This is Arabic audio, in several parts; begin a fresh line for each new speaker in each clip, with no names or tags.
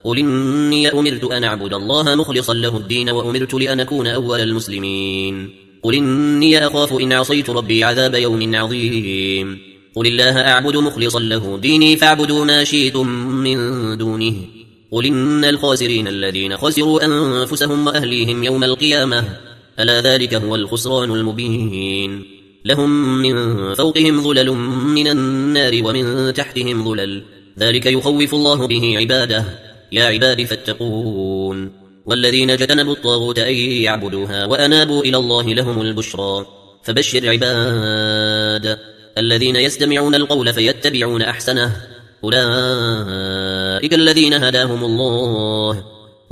قل إني أمرت أن أعبد الله مخلصا له الدين وأمرت لأن أكون أول المسلمين. قل إني أخاف إن عصيت ربي عذاب يوم عظيم. قل الله أعبد مخلصا له ديني فاعبدوا ما شئتم من دونه. قل إن الخاسرين الذين خسروا أنفسهم وأهليهم يوم القيامة ألا ذلك هو الخسران المبين. لهم من فوقهم ظلل من النار ومن تحتهم ظلل ذلك يخوف الله به عباده يا عباد فاتقون. والذين اجتنبوا الطاغوت أن يعبدوها وأنابوا إلى الله لهم البشرى. فبشر عباد الذين يستمعون القول فيتبعون أحسنه أولئك الذين هداهم الله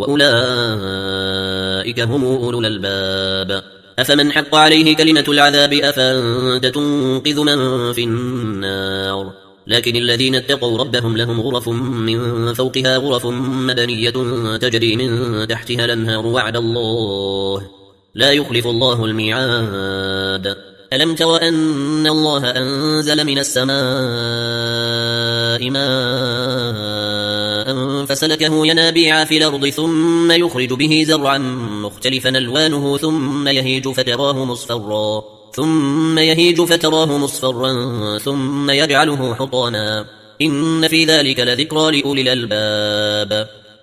وأولئك هم أولو الألباب. أفمن حق عليه كلمة العذاب أفأنت تنقذ من في النار. لكن الذين اتقوا ربهم لهم غرف من فوقها غرف مدنية تجري من تحتها الأنهار وعد الله لا يخلف الله الميعاد. ألم تر أن الله أنزل من السماء ماء فسلكه ينابيع في الأرض ثم يخرج به زرعا مختلفا ألوانه ثم يهيج فتراه مصفرا ثم يجعله حطاما إن في ذلك لذكرى لأولي الألباب.